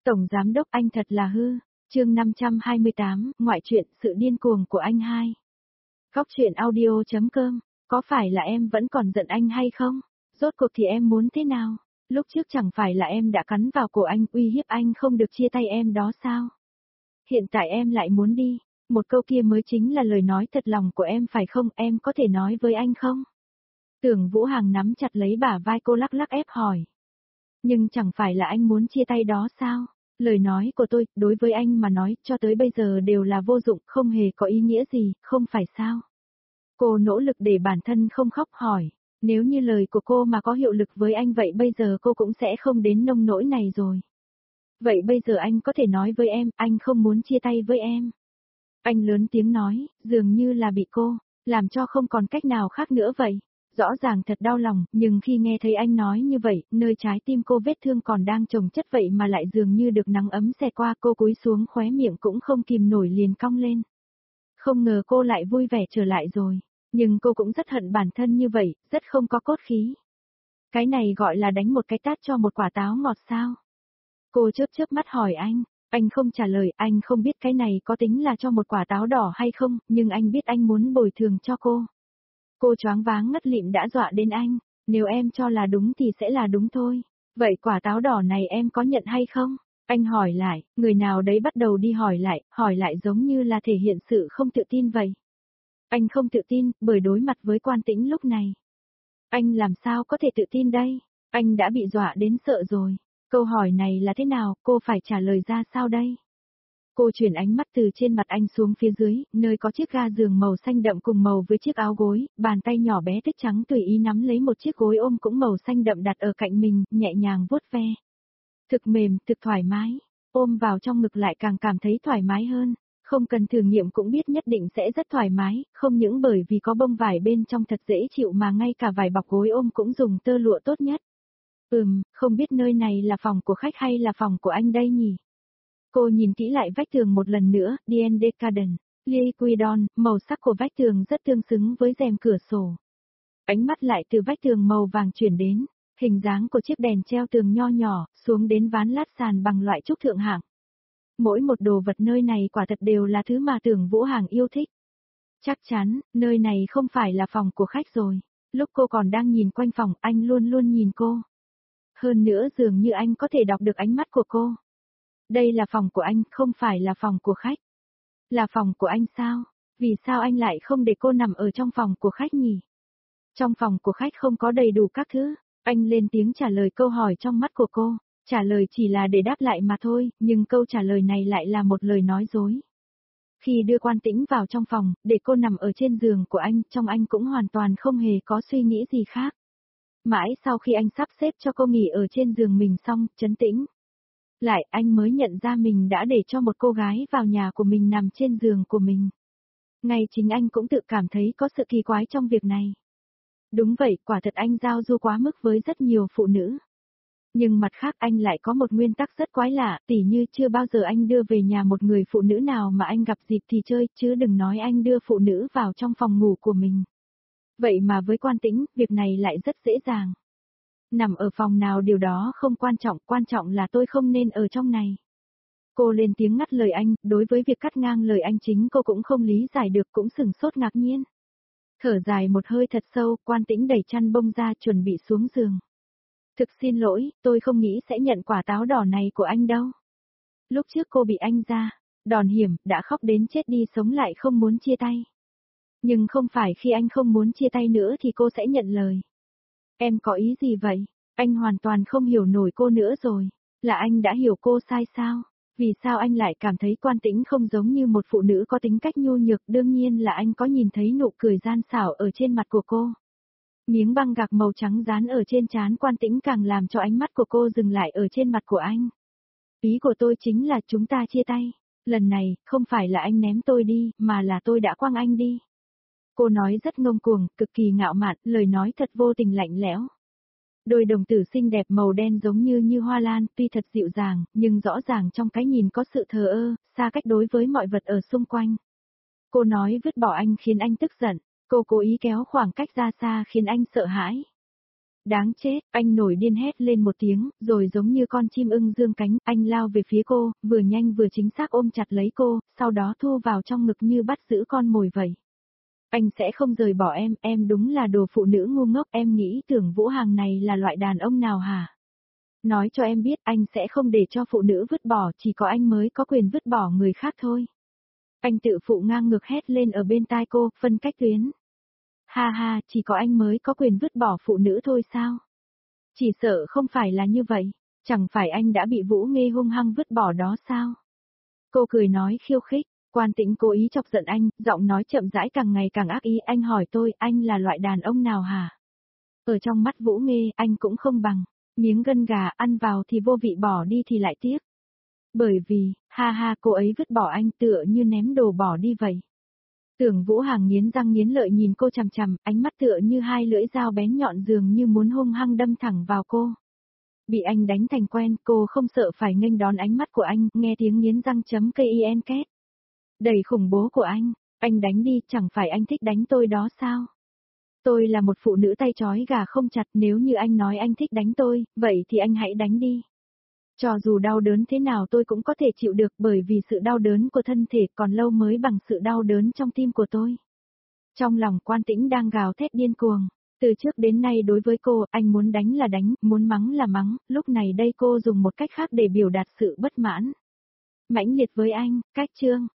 Tổng Giám Đốc anh thật là hư. Chương 528, ngoại truyện sự điên cuồng của anh hai. Góc truyện audio.com, có phải là em vẫn còn giận anh hay không? Rốt cuộc thì em muốn thế nào? Lúc trước chẳng phải là em đã cắn vào cổ anh uy hiếp anh không được chia tay em đó sao? Hiện tại em lại muốn đi, một câu kia mới chính là lời nói thật lòng của em phải không? Em có thể nói với anh không? Tưởng Vũ Hằng nắm chặt lấy bả vai cô lắc lắc ép hỏi. Nhưng chẳng phải là anh muốn chia tay đó sao? Lời nói của tôi, đối với anh mà nói, cho tới bây giờ đều là vô dụng, không hề có ý nghĩa gì, không phải sao? Cô nỗ lực để bản thân không khóc hỏi, nếu như lời của cô mà có hiệu lực với anh vậy bây giờ cô cũng sẽ không đến nông nỗi này rồi. Vậy bây giờ anh có thể nói với em, anh không muốn chia tay với em. Anh lớn tiếng nói, dường như là bị cô, làm cho không còn cách nào khác nữa vậy. Rõ ràng thật đau lòng, nhưng khi nghe thấy anh nói như vậy, nơi trái tim cô vết thương còn đang chồng chất vậy mà lại dường như được nắng ấm xẹt qua, cô cúi xuống khóe miệng cũng không kìm nổi liền cong lên. Không ngờ cô lại vui vẻ trở lại rồi, nhưng cô cũng rất hận bản thân như vậy, rất không có cốt khí. Cái này gọi là đánh một cái tát cho một quả táo ngọt sao? Cô chớp chớp mắt hỏi anh không trả lời, anh không biết cái này có tính là cho một quả táo đỏ hay không, nhưng anh biết anh muốn bồi thường cho cô. Cô choáng váng ngất lịm đã dọa đến anh, nếu em cho là đúng thì sẽ là đúng thôi. Vậy quả táo đỏ này em có nhận hay không? Anh hỏi lại, người nào đấy bắt đầu đi hỏi lại giống như là thể hiện sự không tự tin vậy. Anh không tự tin, bởi đối mặt với Quan Tĩnh lúc này. Anh làm sao có thể tự tin đây? Anh đã bị dọa đến sợ rồi. Câu hỏi này là thế nào, cô phải trả lời ra sao đây? Cô chuyển ánh mắt từ trên mặt anh xuống phía dưới, nơi có chiếc ga giường màu xanh đậm cùng màu với chiếc áo gối, bàn tay nhỏ bé tích trắng tùy ý nắm lấy một chiếc gối ôm cũng màu xanh đậm đặt ở cạnh mình, nhẹ nhàng vuốt ve. Thực mềm, thực thoải mái, ôm vào trong ngực lại càng cảm thấy thoải mái hơn, không cần thử nghiệm cũng biết nhất định sẽ rất thoải mái, không những bởi vì có bông vải bên trong thật dễ chịu mà ngay cả vải bọc gối ôm cũng dùng tơ lụa tốt nhất. Không biết nơi này là phòng của khách hay là phòng của anh đây nhỉ? Cô nhìn kỹ lại vách tường một lần nữa, D&D Garden, Liquidon, màu sắc của vách tường rất tương xứng với rèm cửa sổ. Ánh mắt lại từ vách tường màu vàng chuyển đến, hình dáng của chiếc đèn treo tường nho nhỏ, xuống đến ván lát sàn bằng loại trúc thượng hạng. Mỗi một đồ vật nơi này quả thật đều là thứ mà Tưởng Vũ Hằng yêu thích. Chắc chắn, nơi này không phải là phòng của khách rồi. Lúc cô còn đang nhìn quanh phòng, anh luôn luôn nhìn cô. Hơn nữa dường như anh có thể đọc được ánh mắt của cô. Đây là phòng của anh, không phải là phòng của khách. Là phòng của anh sao? Vì sao anh lại không để cô nằm ở trong phòng của khách nhỉ? Trong phòng của khách không có đầy đủ các thứ. Anh lên tiếng trả lời câu hỏi trong mắt của cô. Trả lời chỉ là để đáp lại mà thôi, nhưng câu trả lời này lại là một lời nói dối. Khi đưa Quan Tĩnh vào trong phòng, để cô nằm ở trên giường của anh, trong anh cũng hoàn toàn không hề có suy nghĩ gì khác. Mãi sau khi anh sắp xếp cho cô nghỉ ở trên giường mình xong, trấn tĩnh lại anh mới nhận ra mình đã để cho một cô gái vào nhà của mình nằm trên giường của mình. Ngay chính anh cũng tự cảm thấy có sự kỳ quái trong việc này. Đúng vậy, quả thật anh giao du quá mức với rất nhiều phụ nữ. Nhưng mặt khác anh lại có một nguyên tắc rất quái lạ, tỉ như chưa bao giờ anh đưa về nhà một người phụ nữ nào mà anh gặp dịp thì chơi, chứ đừng nói anh đưa phụ nữ vào trong phòng ngủ của mình. Vậy mà với Quan Tĩnh, việc này lại rất dễ dàng. Nằm ở phòng nào điều đó không quan trọng là tôi không nên ở trong này. Cô lên tiếng ngắt lời anh, đối với việc cắt ngang lời anh chính cô cũng không lý giải được cũng sừng sốt ngạc nhiên. Thở dài một hơi thật sâu, Quan Tĩnh đẩy chăn bông ra chuẩn bị xuống giường. Thực xin lỗi, tôi không nghĩ sẽ nhận quả táo đỏ này của anh đâu. Lúc trước cô bị anh ra, đòn hiểm, đã khóc đến chết đi sống lại không muốn chia tay. Nhưng không phải khi anh không muốn chia tay nữa thì cô sẽ nhận lời. Em có ý gì vậy? Anh hoàn toàn không hiểu nổi cô nữa rồi. Là anh đã hiểu cô sai sao? Vì sao anh lại cảm thấy Quan Tĩnh không giống như một phụ nữ có tính cách nhu nhược? Đương nhiên là anh có nhìn thấy nụ cười gian xảo ở trên mặt của cô. Miếng băng gạc màu trắng dán ở trên trán Quan Tĩnh càng làm cho ánh mắt của cô dừng lại ở trên mặt của anh. Ý của tôi chính là chúng ta chia tay. Lần này, không phải là anh ném tôi đi, mà là tôi đã quăng anh đi. Cô nói rất ngông cuồng, cực kỳ ngạo mạn, lời nói thật vô tình lạnh lẽo. Đôi đồng tử xinh đẹp màu đen giống như hoa lan, tuy thật dịu dàng, nhưng rõ ràng trong cái nhìn có sự thờ ơ, xa cách đối với mọi vật ở xung quanh. Cô nói vứt bỏ anh khiến anh tức giận, cô cố ý kéo khoảng cách ra xa khiến anh sợ hãi. Đáng chết, anh nổi điên hét lên một tiếng, rồi giống như con chim ưng dương cánh, anh lao về phía cô, vừa nhanh vừa chính xác ôm chặt lấy cô, sau đó thu vào trong ngực như bắt giữ con mồi vậy. Anh sẽ không rời bỏ em đúng là đồ phụ nữ ngu ngốc, em nghĩ tưởng Vũ Hằng này là loại đàn ông nào hả? Nói cho em biết anh sẽ không để cho phụ nữ vứt bỏ, chỉ có anh mới có quyền vứt bỏ người khác thôi. Anh tự phụ ngang ngược hét lên ở bên tai cô, phân cách tuyến. Ha ha, chỉ có anh mới có quyền vứt bỏ phụ nữ thôi sao? Chỉ sợ không phải là như vậy, chẳng phải anh đã bị Vũ Nghê hung hăng vứt bỏ đó sao? Cô cười nói khiêu khích, Quan Tĩnh cố ý chọc giận anh, giọng nói chậm rãi càng ngày càng ác ý, anh hỏi tôi, anh là loại đàn ông nào hả? Ở trong mắt Vũ Nghê, anh cũng không bằng, miếng gân gà ăn vào thì vô vị bỏ đi thì lại tiếc. Bởi vì, ha ha cô ấy vứt bỏ anh tựa như ném đồ bỏ đi vậy. Tưởng Vũ Hằng nghiến răng nghiến lợi nhìn cô chằm chằm, ánh mắt tựa như hai lưỡi dao bén nhọn dường như muốn hung hăng đâm thẳng vào cô. Bị anh đánh thành quen, cô không sợ phải nghênh đón ánh mắt của anh, nghe tiếng nghiến răng chấm KIN két. Đầy khủng bố của anh đánh đi, chẳng phải anh thích đánh tôi đó sao? Tôi là một phụ nữ tay trói gà không chặt, nếu như anh nói anh thích đánh tôi, vậy thì anh hãy đánh đi. Cho dù đau đớn thế nào tôi cũng có thể chịu được bởi vì sự đau đớn của thân thể còn lâu mới bằng sự đau đớn trong tim của tôi. Trong lòng Quan Tĩnh đang gào thét điên cuồng. Từ trước đến nay đối với cô, anh muốn đánh là đánh, muốn mắng là mắng, lúc này đây cô dùng một cách khác để biểu đạt sự bất mãn. Mãnh liệt với anh, cách chương.